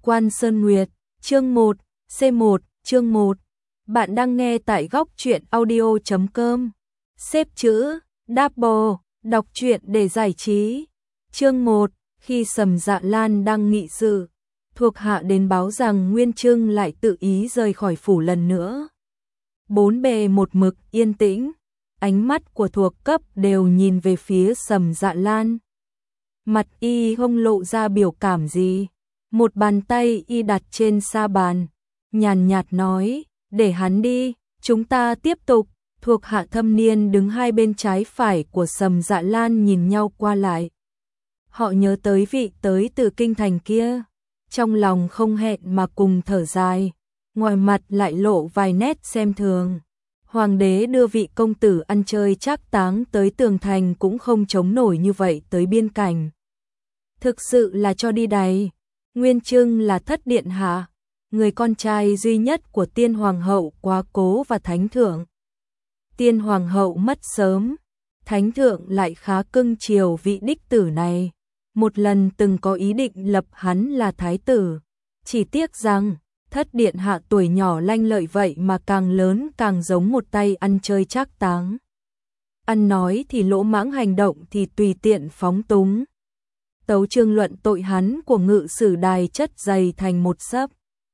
Quan Sơn Nguyệt, chương 1, C1, chương 1. Bạn đang nghe tại góc truyện audio.com. Xếp chữ, Double, đọc truyện để giải trí. Chương 1, khi Sầm Dạ Lan đang nghị sự, thuộc hạ đến báo rằng Nguyên Trưng lại tự ý rời khỏi phủ lần nữa. Bốn bề một mực yên tĩnh, ánh mắt của thuộc cấp đều nhìn về phía Sầm Dạ Lan. Mặt y không lộ ra biểu cảm gì, một bàn tay y đặt trên sa bàn, nhàn nhạt nói, để hắn đi, chúng ta tiếp tục. Thuộc hạ thâm niên đứng hai bên trái phải của Sầm Dạ Lan nhìn nhau qua lại. Họ nhớ tới vị tới từ kinh thành kia, trong lòng không hẹn mà cùng thở dài, ngoài mặt lại lộ vài nét xem thường. Hoàng đế đưa vị công tử ăn chơi trác táng tới tường thành cũng không chống nổi như vậy tới biên cảnh. Thực sự là cho đi đày. Nguyên Trưng là thất điện hạ, người con trai duy nhất của tiên hoàng hậu Quá Cố và thánh thượng. Tiên hoàng hậu mất sớm, thánh thượng lại khá cưng chiều vị đích tử này, một lần từng có ý định lập hắn là thái tử. Chỉ tiếc rằng, thất điện hạ tuổi nhỏ lanh lợi vậy mà càng lớn càng giống một tay ăn chơi trác táng. Ăn nói thì lỗ mãng, hành động thì tùy tiện phóng túng. Tấu chương luận tội hắn của ngự sử đài chất dày thành một sấp.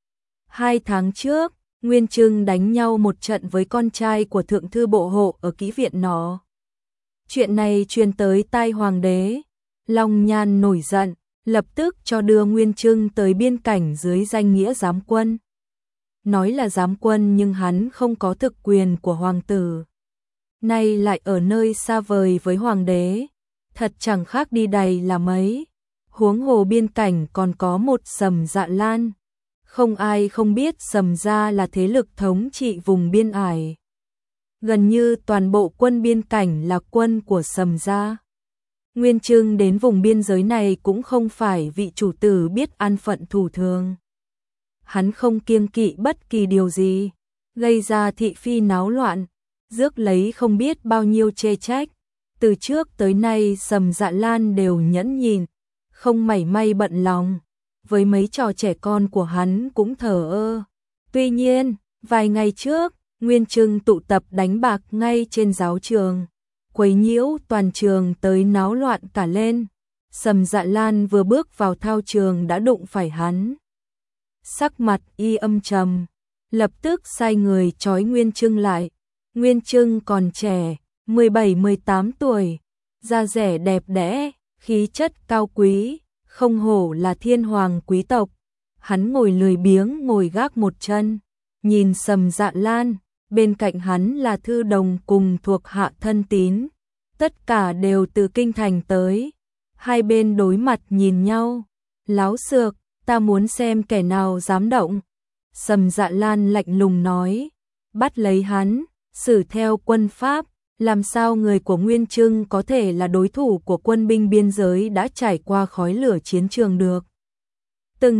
2 tháng trước, Nguyên Trưng đánh nhau một trận với con trai của thượng thư bộ hộ ở kỹ viện nó. Chuyện này truyền tới tai hoàng đế, Long Nhan nổi giận, lập tức cho đưa Nguyên Trưng tới biên cảnh dưới danh nghĩa giám quân. Nói là giám quân nhưng hắn không có thực quyền của hoàng tử. Nay lại ở nơi xa vời với hoàng đế, thật chẳng khác đi đày là mấy. Huống hồ biên cảnh còn có một Sầm Dạ Lan. Không ai không biết Sầm gia là thế lực thống trị vùng biên ải. Gần như toàn bộ quân biên cảnh là quân của Sầm gia. Nguyên Trưng đến vùng biên giới này cũng không phải vị chủ tử biết an phận thủ thường. Hắn không kiêng kỵ bất kỳ điều gì, gây ra thị phi náo loạn, rước lấy không biết bao nhiêu chê trách. Từ trước tới nay Sầm Dạ Lan đều nhẫn nhịn, không mảy may bận lòng. Với mấy trò trẻ con của hắn cũng thờ ơ. Tuy nhiên, vài ngày trước, Nguyên Trưng tụ tập đánh bạc ngay trên giáo trường, quấy nhiễu toàn trường tới náo loạn cả lên. Sầm Dạ Lan vừa bước vào thao trường đã đụng phải hắn. Sắc mặt y âm trầm, lập tức sai người trói Nguyên Trưng lại. Nguyên Trưng còn trẻ, 17-18 tuổi, da dẻ đẹp đẽ, khí chất cao quý, không hổ là thiên hoàng quý tộc. Hắn ngồi lười biếng ngồi gác một chân, nhìn Sầm Dạ Lan, bên cạnh hắn là thư đồng cùng thuộc hạ thân tín, tất cả đều từ kinh thành tới. Hai bên đối mặt nhìn nhau, láo xược, ta muốn xem kẻ nào dám động. Sầm Dạ Lan lạnh lùng nói, bắt lấy hắn, xử theo quân pháp. Làm sao người của Nguyên Trưng có thể là đối thủ của quân binh biên giới đã trải qua khói lửa chiến trường được. Từng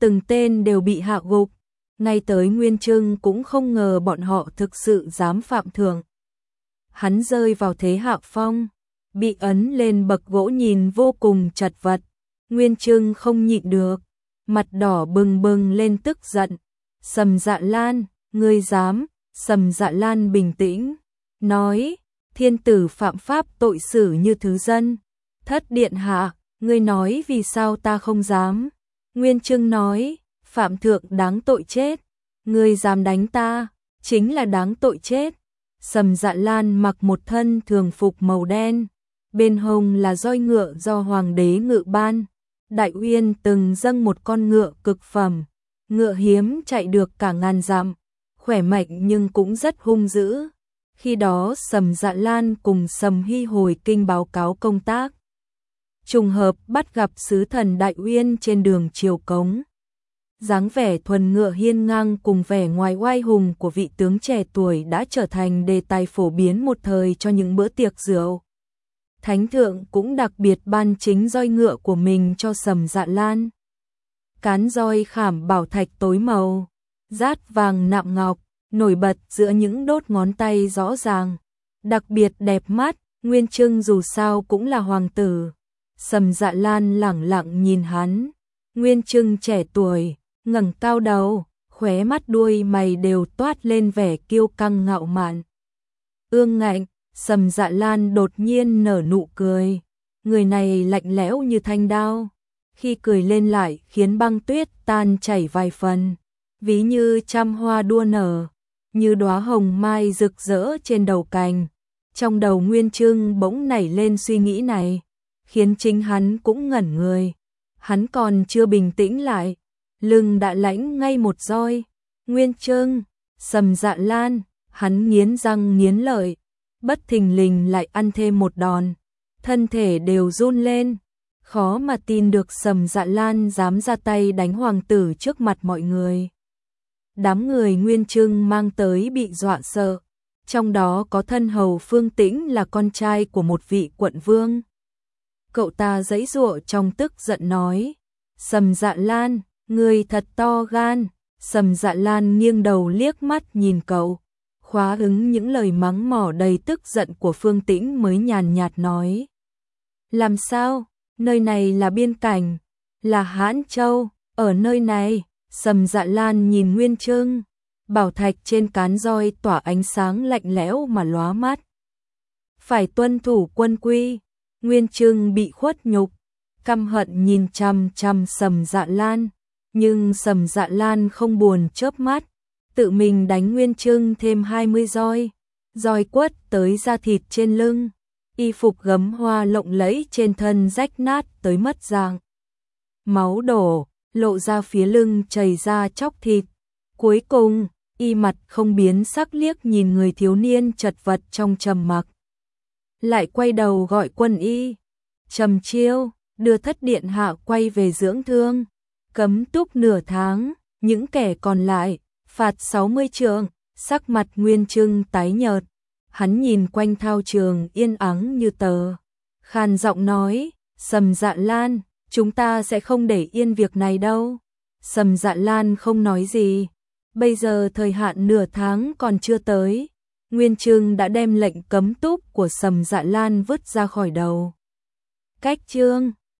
tên đều bị hạ gục, ngay tới Nguyên Trưng cũng không ngờ bọn họ thực sự dám phạm thượng. Hắn rơi vào thế hạ phong, bị ấn lên bậc gỗ nhìn vô cùng chật vật. Nguyên Trưng không nhịn được, mặt đỏ bừng bừng lên tức giận. Sầm Dạ Lan, ngươi dám? Sầm Dạ Lan bình tĩnh, nói, thiên tử phạm pháp tội xử như thứ dân. Thất điện hạ, ngươi nói vì sao ta không dám? Nguyên Trưng nói, phạm thượng đáng tội chết. Ngươi dám đánh ta, chính là đáng tội chết. Sầm Dạ Lan mặc một thân thường phục màu đen, bên hông là roi ngựa do hoàng đế ngự ban. Đại Uyên từng dâng một con ngựa cực phẩm, ngựa hiếm chạy được cả ngàn dặm, khỏe mạnh nhưng cũng rất hung dữ. Khi đó Sầm Dạ Lan cùng Sầm Hy hồi kinh báo cáo công tác, trùng hợp bắt gặp sứ thần Đại Uyên trên đường Triều Cống. Dáng vẻ thuần ngựa hiên ngang cùng vẻ ngoài oai hùng của vị tướng trẻ tuổi đã trở thành đề tài phổ biến một thời cho những bữa tiệc rượu. Thánh thượng cũng đặc biệt ban chính roi ngựa của mình cho Sầm Dạ Lan. Cán roi khảm bảo thạch tối màu, rát vàng nạm ngọc, nổi bật giữa những đốt ngón tay rõ ràng, đặc biệt đẹp mắt. Nguyên Trưng dù sao cũng là hoàng tử. Sầm Dạ Lan lẳng lặng nhìn hắn, Nguyên Trưng trẻ tuổi, ngẩng cao đầu, khóe mắt đuôi mày đều toát lên vẻ kiêu căng ngạo mạn. Ương ngạnh, Sầm Dạ Lan đột nhiên nở nụ cười. Người này lạnh lẽo như thanh đao. Khi cười lên lại khiến băng tuyết tan chảy vài phần. Ví như trăm hoa đua nở, như đóa hồng mai rực rỡ trên đầu cành. Trong đầu Nguyên Trưng bỗng nảy lên suy nghĩ này, khiến chính hắn cũng ngẩn người. Hắn còn chưa bình tĩnh lại, lưng đã lãnh ngay một roi. Nguyên Trưng, Sầm Dạ Lan, hắn nghiến răng nghiến lợi, bất thình lình lại ăn thêm một đòn, thân thể đều run lên. Khó mà tin được Sầm Dạ Lan dám ra tay đánh hoàng tử trước mặt mọi người. Đám người Nguyên Trưng mang tới bị dọa sợ, trong đó có thân hầu Phương Tĩnh là con trai của một vị quận vương. Cậu ta giãy giụa trong tức giận nói, Sầm Dạ Lan, người thật to gan. Sầm Dạ Lan nghiêng đầu liếc mắt nhìn cậu, khóa ứng những lời mắng mỏ đầy tức giận của Phương Tĩnh mới nhàn nhạt nói. Làm sao, nơi này là biên cảnh, là Hãn Châu, ở nơi này. Sầm Dạ Lan nhìn Nguyên Trưng, bảo thạch trên cán roi tỏa ánh sáng lạnh lẽo mà lóa mắt. Phải tuân thủ quân quy. Nguyên Trưng bị khuất nhục, căm hận nhìn chằm chằm Sầm Dạ Lan, nhưng Sầm Dạ Lan không buồn chớp mắt, tự mình đánh Nguyên Trưng thêm 20 roi, roi quất tới da thịt trên lưng, y phục gấm hoa lộng lẫy trên thân rách nát tới mất dạng. Máu đổ, lộ ra phía lưng chảy ra chóc thịt. Cuối cùng, y mặt không biến sắc liếc nhìn người thiếu niên chật vật trong trầm mặc. Lại quay đầu gọi quân y. Trầm Chiêu, đưa Thất điện hạ quay về dưỡng thương, cấm túc nửa tháng, những kẻ còn lại, phạt 60 trượng. Sắc mặt Nguyên Trưng tái nhợt, hắn nhìn quanh thao trường yên ắng như tờ. Khàn giọng nói, Sầm Dạ Lan, chúng ta sẽ không để yên việc này đâu. Sầm Dạ Lan không nói gì. Bây giờ thời hạn nửa tháng còn chưa tới. Nguyên Trưng đã đem lệnh cấm túc của Sầm Dạ Lan vứt ra khỏi đầu. Cách chương